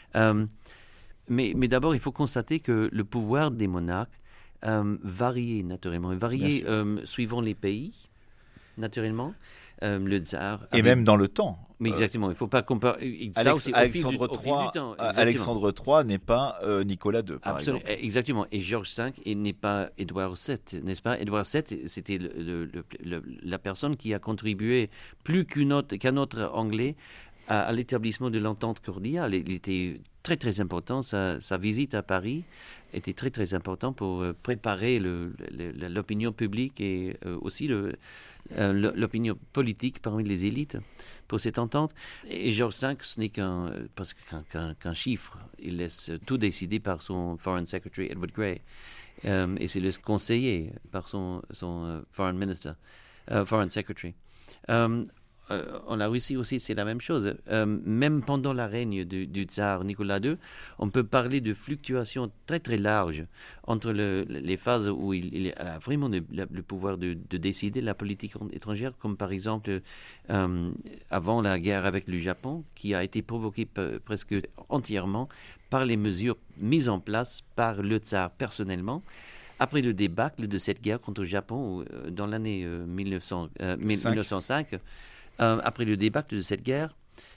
Mais d'abord, il faut constater que le pouvoir des monarques variait naturellement. Il variait suivant les pays, naturellement. Le tsar... Et même dans le temps. Mais exactement, il ne faut pas comparer... Alexandre III n'est pas Nicolas II, par exemple. Exactement, et George V n'est pas Édouard VII, n'est-ce pas? Édouard VII, c'était la personne qui a contribué plus qu'un autre Anglais à l'établissement de l'entente cordiale. Il était très très important, sa visite à Paris était très très importante pour préparer l'opinion publique et aussi l'opinion politique parmi les élites pour cette entente. Et George V, ce n'est qu'un chiffre. Il laisse tout décider par son Foreign Secretary, Edward Grey. Et c'est le conseiller par son Foreign Secretary. En la Russie aussi, c'est la même chose. Même pendant la règne du tsar Nicolas II, on peut parler de fluctuations très très larges entre les phases où il a vraiment le pouvoir de décider la politique étrangère, comme par exemple avant la guerre avec le Japon, qui a été provoquée presque entièrement par les mesures mises en place par le tsar personnellement. Après le débâcle de cette guerre contre le Japon dans l'année 1905, après le débâcle de cette guerre,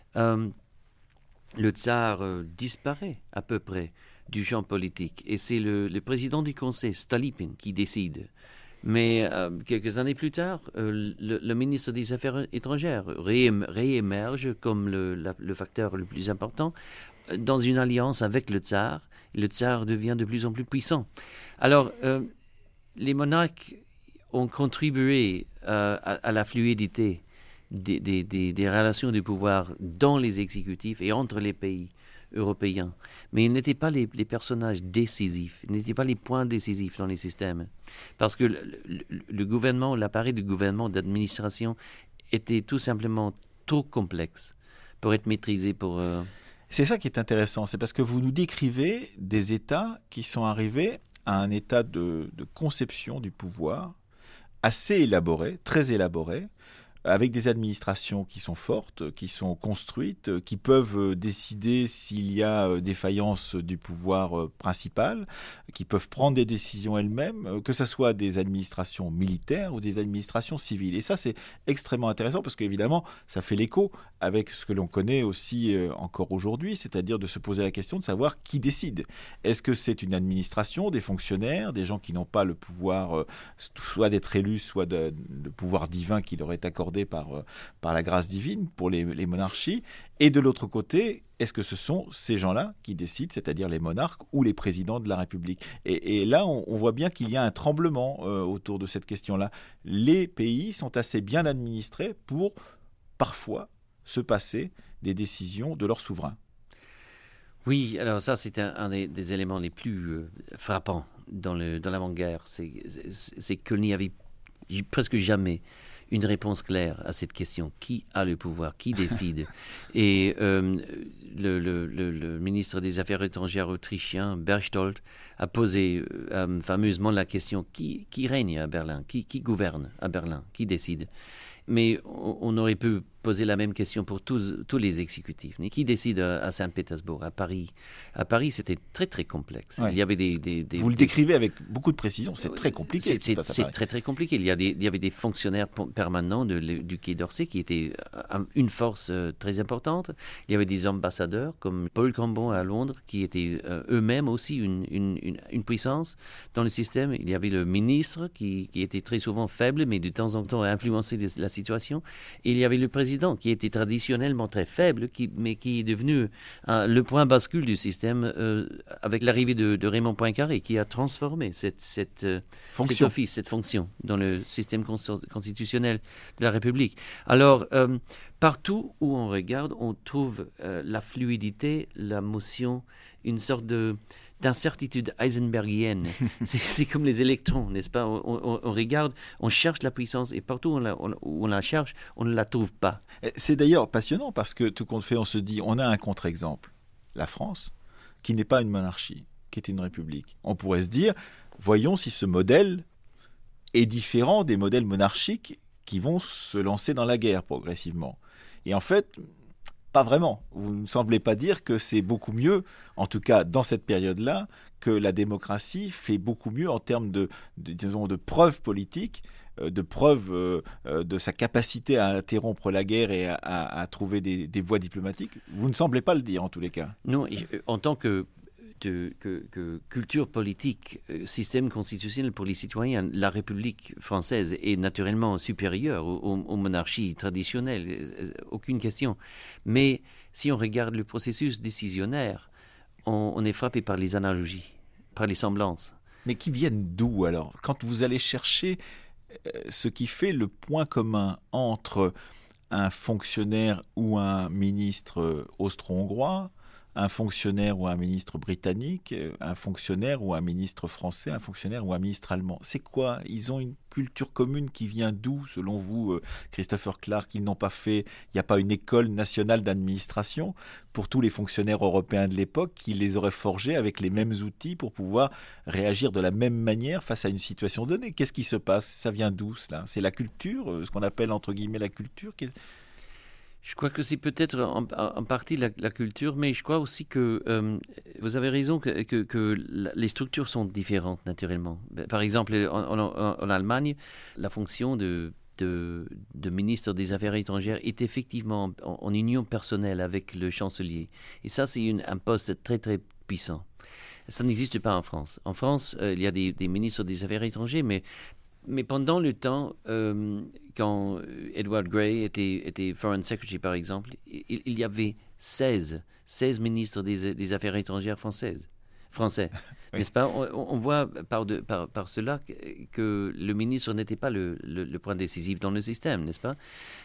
le tsar disparaît à peu près du champ politique. Et c'est le président du Conseil, Stolypin, qui décide. Mais quelques années plus tard, le ministre des Affaires étrangères réémerge comme le facteur le plus important dans une alliance avec le tsar. Le tsar devient de plus en plus puissant. Alors, les monarques ont contribué à la fluidité des relations de pouvoir dans les exécutifs et entre les pays européens. Mais ils n'étaient pas les personnages décisifs, ils n'étaient pas les points décisifs dans les systèmes. Parce que le gouvernement, l'appareil du gouvernement, d'administration, était tout simplement trop complexe pour être maîtrisé pour... C'est ça qui est intéressant, c'est parce que vous nous décrivez des États qui sont arrivés à un état de conception du pouvoir assez élaboré, très élaboré, avec des administrations qui sont fortes, qui sont construites, qui peuvent décider s'il y a défaillance du pouvoir principal, qui peuvent prendre des décisions elles-mêmes, que ce soit des administrations militaires ou des administrations civiles. Et ça, c'est extrêmement intéressant parce qu'évidemment, ça fait l'écho avec ce que l'on connaît aussi encore aujourd'hui, c'est-à-dire de se poser la question de savoir qui décide. Est-ce que c'est une administration, des fonctionnaires, des gens qui n'ont pas le pouvoir soit d'être élus, soit le pouvoir divin qui leur est accordé accordée par la grâce divine pour les monarchies. Et de l'autre côté, est-ce que ce sont ces gens-là qui décident, c'est-à-dire les monarques ou les présidents de la République? Et là, on voit bien qu'il y a un tremblement autour de cette question-là. Les pays sont assez bien administrés pour, parfois, se passer des décisions de leurs souverains. Oui, alors ça, c'est un des éléments les plus frappants dans l'avant-guerre. C'est qu'il n'y avait presque jamais une réponse claire à cette question. Qui a le pouvoir? Qui décide? Et le ministre des Affaires étrangères autrichien, Berchtold, a posé fameusement la question qui règne à Berlin? Qui gouverne à Berlin? Qui décide? Mais on aurait pu poser la même question pour tous les exécutifs. Mais qui décide à Saint-Pétersbourg, à Paris? À Paris, c'était très, très complexe. Ouais. Il y avait Vous le décrivez avec beaucoup de précision, c'est très compliqué. C'est très, très compliqué. Il y avait des fonctionnaires permanents du Quai d'Orsay qui étaient une force très importante. Il y avait des ambassadeurs comme Paul Cambon à Londres qui étaient eux-mêmes aussi une puissance dans le système. Il y avait le ministre qui était très souvent faible, mais de temps en temps a influencé la situation. Et il y avait le président qui était traditionnellement très faible, mais qui est devenu le point bascule du système avec l'arrivée de Raymond Poincaré, qui a transformé cet office, cette fonction dans le système constitutionnel de la République. Alors, partout où on regarde, on trouve la fluidité, la motion, une sorte d'incertitude heisenbergienne. C'est comme les électrons, n'est-ce pas? On regarde, on cherche la puissance et partout où on la cherche, on ne la trouve pas. C'est d'ailleurs passionnant parce que tout compte fait, on se dit, on a un contre-exemple, la France, qui n'est pas une monarchie, qui est une république. On pourrait se dire, voyons si ce modèle est différent des modèles monarchiques qui vont se lancer dans la guerre progressivement. Et en fait, pas vraiment. Vous ne semblez pas dire que c'est beaucoup mieux, en tout cas dans cette période-là, que la démocratie fait beaucoup mieux en termes de preuves politiques, de preuves de sa capacité à interrompre la guerre et à trouver des voies diplomatiques. Vous ne semblez pas le dire en tous les cas. Non, en tant que culture politique, système constitutionnel pour les citoyens, la République française est naturellement supérieure aux monarchies traditionnelles, aucune question. Mais si on regarde le processus décisionnaire, on est frappé par les analogies, par les semblances. Mais qui viennent d'où alors? Quand vous allez chercher ce qui fait le point commun entre un fonctionnaire ou un ministre austro-hongrois, un fonctionnaire ou un ministre britannique, un fonctionnaire ou un ministre français, un fonctionnaire ou un ministre allemand. C'est quoi? Ils ont une culture commune qui vient d'où, selon vous, Christopher Clark? Ils n'ont pas fait, il n'y a pas une école nationale d'administration pour tous les fonctionnaires européens de l'époque qui les auraient forgés avec les mêmes outils pour pouvoir réagir de la même manière face à une situation donnée. Qu'est-ce qui se passe? Ça vient d'où cela? C'est la culture, ce qu'on appelle entre guillemets la culture? Je crois que c'est peut-être en partie la culture, mais je crois aussi que vous avez raison que les structures sont différentes naturellement. Par exemple, en Allemagne, la fonction de ministre des Affaires étrangères est effectivement en union personnelle avec le chancelier. Et ça, c'est un poste très, très puissant. Ça n'existe pas en France. En France, il y a des ministres des Affaires étrangères, mais pendant le temps, quand Edward Grey était Foreign Secretary, par exemple, il y avait 16 ministres des Affaires étrangères français, oui. N'est-ce pas? On voit par cela que le ministre n'était pas le point décisif dans le système, n'est-ce pas?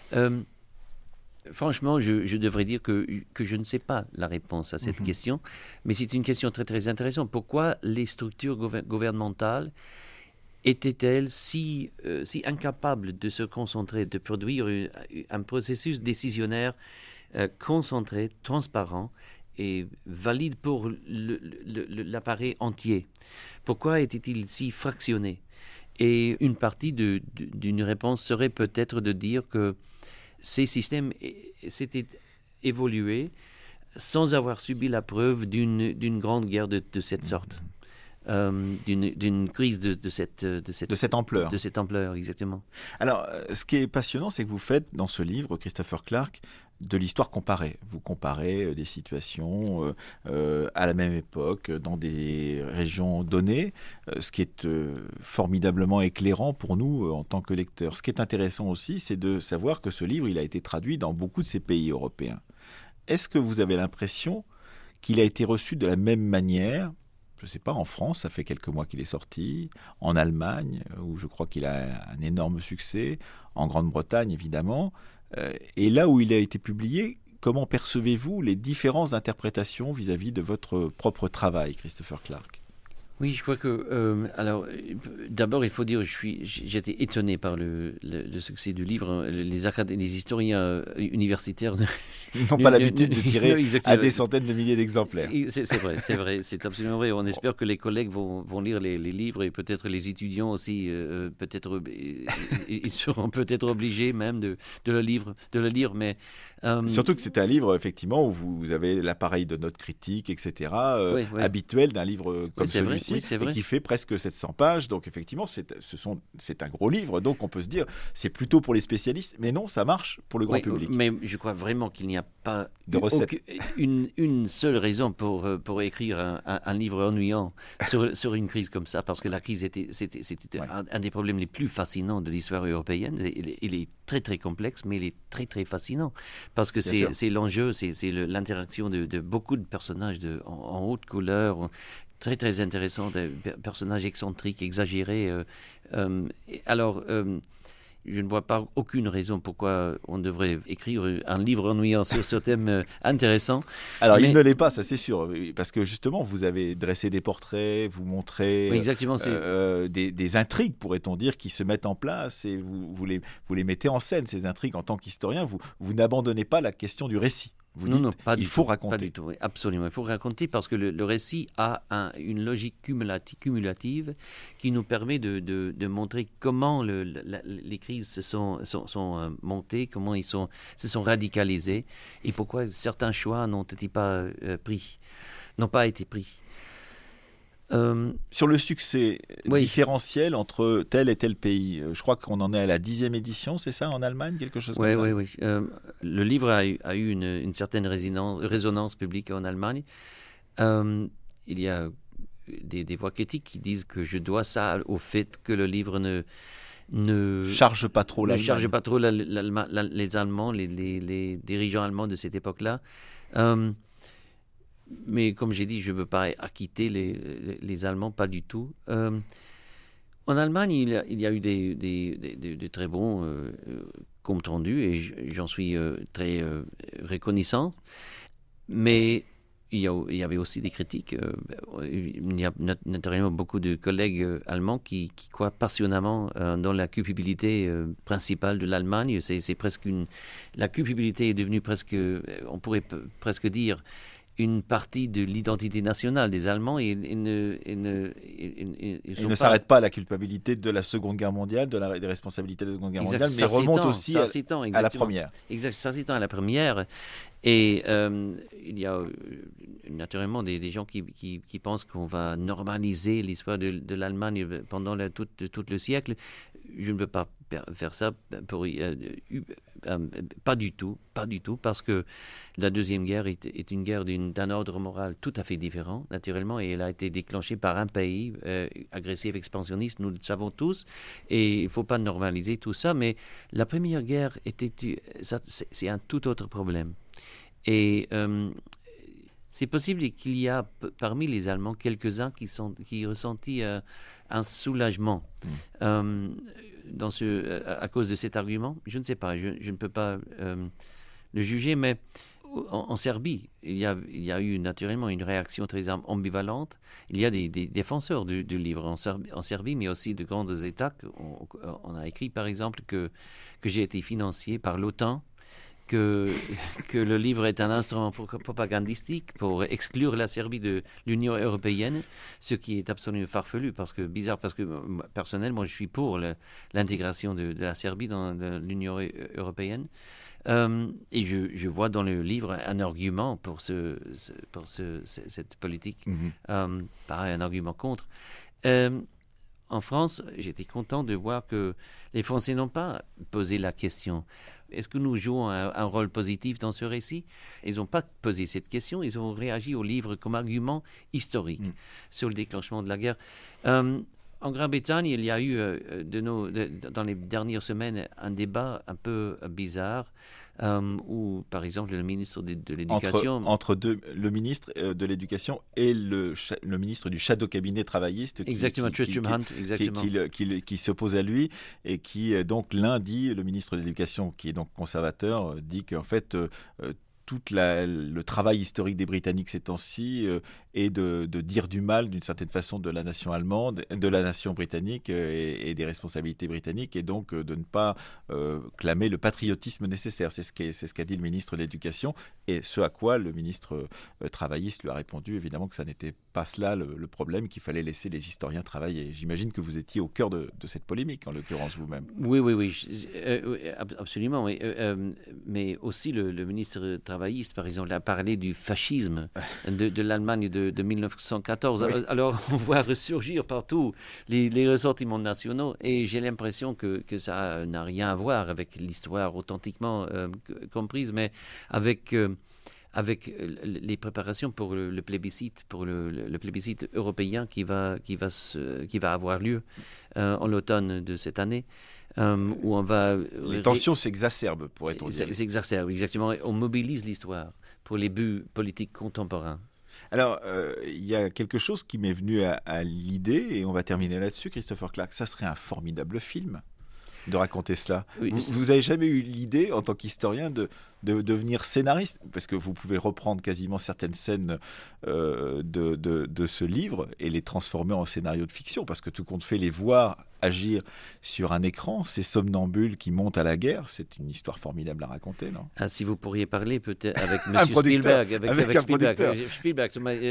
Franchement, je devrais dire que je ne sais pas la réponse à cette question, mais c'est une question très, très intéressante. Pourquoi les structures gouvernementales étaient-elles si incapables de se concentrer, de produire un processus décisionnaire concentré, transparent et valide pour l'appareil entier? Pourquoi étaient-ils si fractionnés? Et une partie d'une réponse serait peut-être de dire que ces systèmes s'étaient évolués sans avoir subi la preuve d'une grande guerre de cette sorte. d'une crise de cette ampleur. De cette ampleur, exactement. Alors, ce qui est passionnant, c'est que vous faites dans ce livre, Christopher Clark, de l'histoire comparée. Vous comparez des situations à la même époque, dans des régions données, ce qui est formidablement éclairant pour nous en tant que lecteurs. Ce qui est intéressant aussi, c'est de savoir que ce livre, il a été traduit dans beaucoup de ces pays européens. Est-ce que vous avez l'impression qu'il a été reçu de la même manière? Je ne sais pas, en France, ça fait quelques mois qu'il est sorti, en Allemagne, où je crois qu'il a un énorme succès, en Grande-Bretagne, évidemment. Et là où il a été publié, comment percevez-vous les différences d'interprétation vis-à-vis de votre propre travail, Christopher Clark? Oui, je crois que... alors, d'abord, il faut dire, j'étais étonné par le succès du livre. Les historiens universitaires n'ont pas l'habitude de tirer à des centaines de milliers d'exemplaires. C'est vrai, c'est absolument vrai. On espère que les collègues vont lire les livres et peut-être les étudiants aussi, ils seront peut-être obligés même de le lire. Mais, surtout que c'est un livre, effectivement, où vous avez l'appareil de notes critiques, etc., habituel d'un livre comme celui-ci. Oui, et qui fait presque 700 pages. Donc effectivement, c'est un gros livre. Donc on peut se dire, c'est plutôt pour les spécialistes. Mais non, ça marche pour le grand public. Mais je crois vraiment qu'il n'y a pas de recette. Une seule raison pour écrire un livre ennuyant sur une crise comme ça. Parce que la crise, c'était un des problèmes les plus fascinants de l'histoire européenne. Il est très, très complexe, mais il est très, très fascinant. Parce que c'est l'enjeu, c'est l'interaction de beaucoup de personnages en haute couleur, très, très intéressant, des personnages excentriques, exagérés. Alors, je ne vois pas aucune raison pourquoi on devrait écrire un livre ennuyant sur ce thème intéressant. Alors, il ne l'est pas, ça c'est sûr, parce que justement, vous avez dressé des portraits, vous montrez des intrigues, pourrait-on dire, qui se mettent en place, et vous les mettez en scène, ces intrigues. En tant qu'historien, vous n'abandonnez pas la question du récit. Vous dites, il faut raconter. Pas du tout, oui, absolument. Il faut raconter parce que le récit a une logique cumulative qui nous permet de montrer comment les crises se sont montées, comment ils se sont radicalisés et pourquoi certains choix n'ont pas été pris. Sur le succès différentiel entre tel et tel pays, je crois qu'on en est à la 10e édition, c'est ça, en Allemagne, quelque chose comme ça? Oui. Le livre a eu une certaine résonance publique en Allemagne. Il y a des voix critiques qui disent que je dois ça au fait que le livre ne charge pas trop l'Allemagne. Ne charge pas trop les Allemands, les dirigeants allemands de cette époque-là. Mais comme j'ai dit, je ne veux pas acquitter les Allemands, pas du tout. En Allemagne, il y a eu des très bons comptes rendus et j'en suis très reconnaissant. Mais il y avait aussi des critiques. Il y a naturellement beaucoup de collègues allemands qui croient passionnément dans la culpabilité principale de l'Allemagne. C'est presque la culpabilité est devenue presque, on pourrait presque dire, une partie de l'identité nationale des Allemands. Ils ne s'arrêtent pas à la culpabilité de la Seconde Guerre mondiale, des responsabilités de la Seconde Guerre mondiale, mais remontent aussi à la Première. Exact, ça s'étend à la Première. Et il y a naturellement des gens qui pensent qu'on va normaliser l'histoire de l'Allemagne pendant tout le siècle. Je ne veux pas faire ça pas du tout, parce que la Deuxième Guerre est une guerre d'un ordre moral tout à fait différent, naturellement, et elle a été déclenchée par un pays agressif, expansionniste, nous le savons tous, et il ne faut pas normaliser tout ça, mais la Première Guerre, c'est un tout autre problème. Et c'est possible qu'il y a parmi les Allemands quelques-uns qui ressentent un soulagement à cause de cet argument. Je ne sais pas, je ne peux pas le juger, mais en Serbie, il y a eu naturellement une réaction très ambivalente. Il y a des défenseurs du livre en Serbie, mais aussi de grands États. On a écrit par exemple que j'ai été financé par l'OTAN, que le livre est un instrument propagandistique pour exclure la Serbie de l'Union européenne, ce qui est absolument farfelu, parce que personnellement, je suis pour l'intégration de la Serbie dans l'Union européenne. Et je vois dans le livre un argument pour cette politique, pareil, un argument contre. En France, j'étais content de voir que les Français n'ont pas posé la question. Est-ce que nous jouons un rôle positif dans ce récit? Ils n'ont pas posé cette question, ils ont réagi au livre comme argument historique sur le déclenchement de la guerre. En Grande-Bretagne, il y a eu dans les dernières semaines un débat un peu bizarre où, par exemple, le ministre de l'Éducation... Entre le ministre de l'Éducation et le ministre du shadow cabinet travailliste exactement, Tristram Hunt, exactement. Qui s'oppose à lui et qui, donc, lundi, le ministre de l'Éducation, qui est donc conservateur, dit qu'en fait... tout le travail historique des Britanniques ces temps-ci est de dire du mal d'une certaine façon de la nation allemande, de la nation britannique et des responsabilités britanniques, et donc de ne pas clamer le patriotisme nécessaire. C'est ce qu'a dit le ministre de l'Éducation, et ce à quoi le ministre travailliste lui a répondu évidemment que ça n'était pas cela le problème, qu'il fallait laisser les historiens travailler. J'imagine que vous étiez au cœur de cette polémique, en l'occurrence vous-même. Oui, absolument. Oui. Mais aussi le ministre travailliste, par exemple, a parlé du fascisme de l'Allemagne de 1914. Oui. Alors, on voit ressurgir partout les ressentiments nationaux, et j'ai l'impression que ça n'a rien à voir avec l'histoire authentiquement comprise, mais avec les préparations pour le plébiscite, le plébiscite européen qui va avoir lieu en l'automne de cette année. Où on va... Les tensions s'exacerbent, pourrait-on dire. S'exacerbent, exactement. On mobilise l'histoire pour les buts politiques contemporains. Alors, il y a quelque chose qui m'est venu à l'idée, et on va terminer là-dessus, Christopher Clark. Ça serait un formidable film de raconter cela. Oui, vous n'avez jamais eu l'idée, en tant qu'historien, de devenir scénariste, parce que vous pouvez reprendre quasiment certaines scènes de ce livre et les transformer en scénario de fiction, parce que tout compte fait, les voir agir sur un écran, ces somnambule qui montent à la guerre, c'est une histoire formidable à raconter, non? Si vous pourriez parler peut-être avec M. Spielberg. Avec Spielberg. Spielberg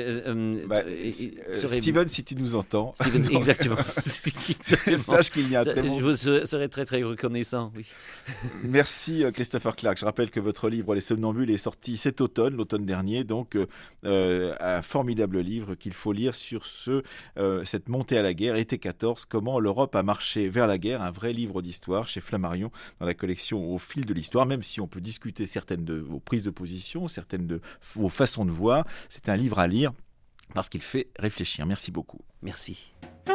Steven, si tu nous entends. Steven, exactement. Sache qu'il y a un très bon... Je serais très, très reconnaissant, oui. Merci Christopher Clark. Je rappelle que votre livre Les Somnambules est sorti cet automne, l'automne dernier, donc un formidable livre qu'il faut lire sur cette montée à la guerre, été 14, comment l'Europe a marché vers la guerre, un vrai livre d'histoire chez Flammarion dans la collection Au fil de l'histoire, même si on peut discuter certaines de vos prises de position, certaines de vos façons de voir. C'est un livre à lire parce qu'il fait réfléchir. Merci beaucoup. Merci.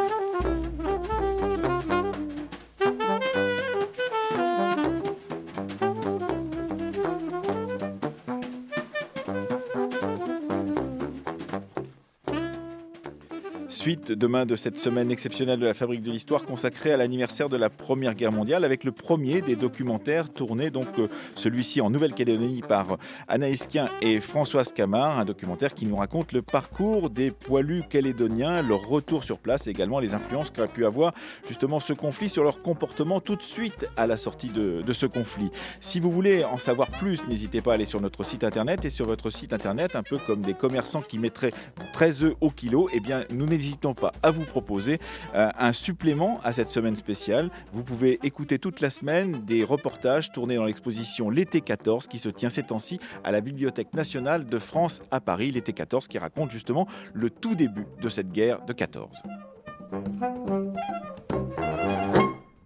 Suite demain de cette semaine exceptionnelle de la Fabrique de l'Histoire consacrée à l'anniversaire de la Première Guerre mondiale, avec le premier des documentaires tournés, donc celui-ci en Nouvelle-Calédonie par Anaïs Kien et Françoise Camard, un documentaire qui nous raconte le parcours des poilus calédoniens, leur retour sur place et également les influences qu'a pu avoir justement ce conflit sur leur comportement tout de suite à la sortie de ce conflit. Si vous voulez en savoir plus, n'hésitez pas à aller sur notre site internet, et sur votre site internet, un peu comme des commerçants qui mettraient 13 œufs au kilo, eh bien nous n'hésitons pas à vous proposer un supplément à cette semaine spéciale. Vous pouvez écouter toute la semaine des reportages tournés dans l'exposition L'été 14 qui se tient ces temps-ci à la Bibliothèque nationale de France à Paris. L'été 14 qui raconte justement le tout début de cette guerre de 14.